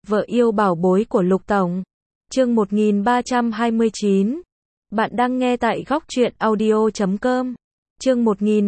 Vợ yêu bảo bối của Lục Tổng. Chương 1329. Bạn đang nghe tại góc truyện audio.com. Chương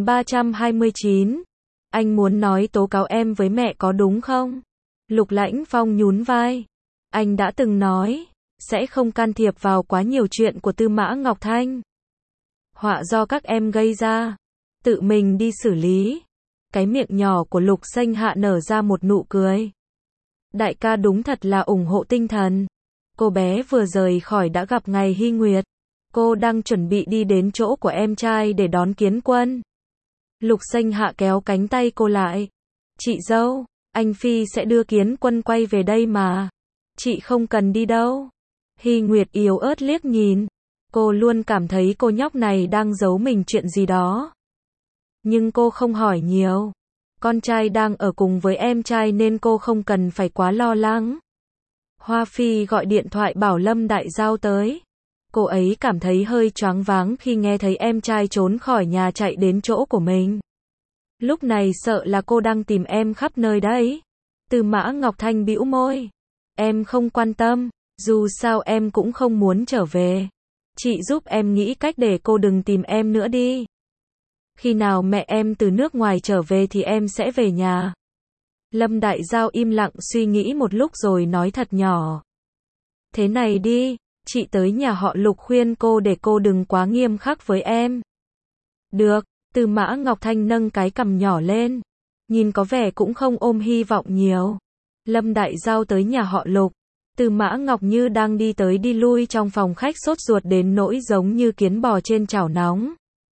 1329. Anh muốn nói tố cáo em với mẹ có đúng không? Lục Lãnh Phong nhún vai. Anh đã từng nói, sẽ không can thiệp vào quá nhiều chuyện của Tư Mã Ngọc Thanh. Họa do các em gây ra, tự mình đi xử lý. Cái miệng nhỏ của Lục Xanh Hạ nở ra một nụ cười. Đại ca đúng thật là ủng hộ tinh thần. Cô bé vừa rời khỏi đã gặp ngày Hy Nguyệt. Cô đang chuẩn bị đi đến chỗ của em trai để đón Kiến Quân. Lục Xanh Hạ kéo cánh tay cô lại. Chị dâu, anh Phi sẽ đưa Kiến Quân quay về đây mà. Chị không cần đi đâu. Hy Nguyệt yếu ớt liếc nhìn. Cô luôn cảm thấy cô nhóc này đang giấu mình chuyện gì đó. Nhưng cô không hỏi nhiều. Con trai đang ở cùng với em trai nên cô không cần phải quá lo lắng. Hoa Phi gọi điện thoại bảo Lâm Đại Giao tới. Cô ấy cảm thấy hơi choáng váng khi nghe thấy em trai trốn khỏi nhà chạy đến chỗ của mình. Lúc này sợ là cô đang tìm em khắp nơi đấy. Tư Mã Ngọc Thanh bĩu môi. Em không quan tâm, dù sao em cũng không muốn trở về. Chị giúp em nghĩ cách để cô đừng tìm em nữa đi. Khi nào mẹ em từ nước ngoài trở về thì em sẽ về nhà. Lâm Đại Giao im lặng suy nghĩ một lúc rồi nói thật nhỏ. Thế này đi, chị tới nhà họ Lục khuyên cô để cô đừng quá nghiêm khắc với em. Được, Tư Mã Ngọc Thanh nâng cái cằm nhỏ lên. Nhìn có vẻ cũng không ôm hy vọng nhiều. Lâm Đại Giao tới nhà họ Lục. Tư Mã Ngọc Như đang đi tới đi lui trong phòng khách sốt ruột đến nỗi giống như kiến bò trên chảo nóng.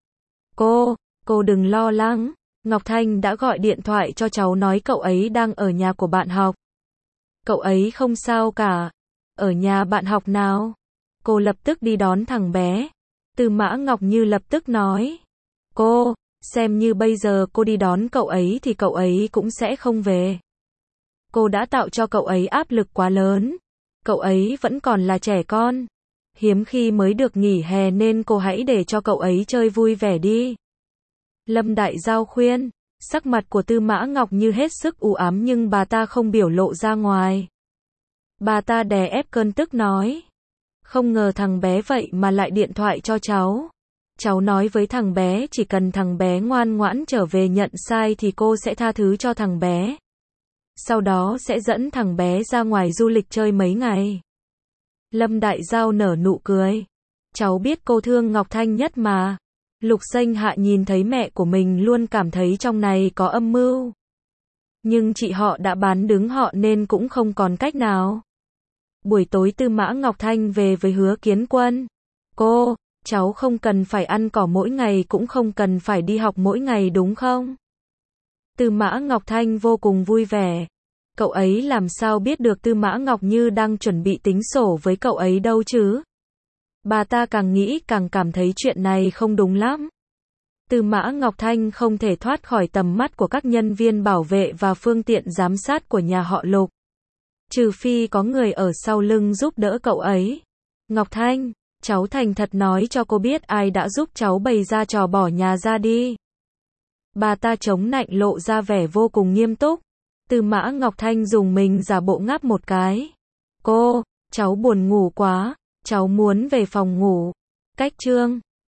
Cô đừng lo lắng. Ngọc Thanh đã gọi điện thoại cho cháu nói cậu ấy đang ở nhà của bạn học. Cậu ấy không sao cả. Ở nhà bạn học nào? Cô lập tức đi đón thằng bé. Tư Mã Ngọc Như lập tức nói. Cô, xem như bây giờ cô đi đón cậu ấy thì cậu ấy cũng sẽ không về. Cô đã tạo cho cậu ấy áp lực quá lớn. Cậu ấy vẫn còn là trẻ con. Hiếm khi mới được nghỉ hè nên cô hãy để cho cậu ấy chơi vui vẻ đi. Lâm Đại Giao khuyên. Sắc mặt của Tư Mã Ngọc Như hết sức u ám nhưng bà ta không biểu lộ ra ngoài. Bà ta đè ép cơn tức nói. Không ngờ thằng bé vậy mà lại điện thoại cho cháu. Cháu nói với thằng bé chỉ cần thằng bé ngoan ngoãn trở về nhận sai thì cô sẽ tha thứ cho thằng bé. Sau đó sẽ dẫn thằng bé ra ngoài du lịch chơi mấy ngày. Lâm Đại Giao nở nụ cười. Cháu biết cô thương Ngọc Thanh nhất mà. Lục Xanh Hạ nhìn thấy mẹ của mình luôn cảm thấy trong này có âm mưu. Nhưng chị họ đã bán đứng họ nên cũng không còn cách nào. Buổi tối Tư Mã Ngọc Thanh về với Hứa Kiến Quân. Cháu không cần phải ăn cỏ mỗi ngày cũng không cần phải đi học mỗi ngày đúng không? Tư Mã Ngọc Thanh vô cùng vui vẻ. Cậu ấy làm sao biết được Tư Mã Ngọc Như đang chuẩn bị tính sổ với cậu ấy đâu chứ? Bà ta càng nghĩ càng cảm thấy chuyện này không đúng lắm. Tư Mã Ngọc Thanh không thể thoát khỏi tầm mắt của các nhân viên bảo vệ và phương tiện giám sát của nhà họ Lục. Trừ phi có người ở sau lưng giúp đỡ cậu ấy. Ngọc Thanh, cháu thành thật nói cho cô biết ai đã giúp cháu bày ra trò bỏ nhà ra đi. Bà ta chống nạnh lộ ra vẻ vô cùng nghiêm túc. Tư Mã Ngọc Thanh dùng mình giả bộ ngáp một cái. Cháu buồn ngủ quá, cháu muốn về phòng ngủ. Cách chương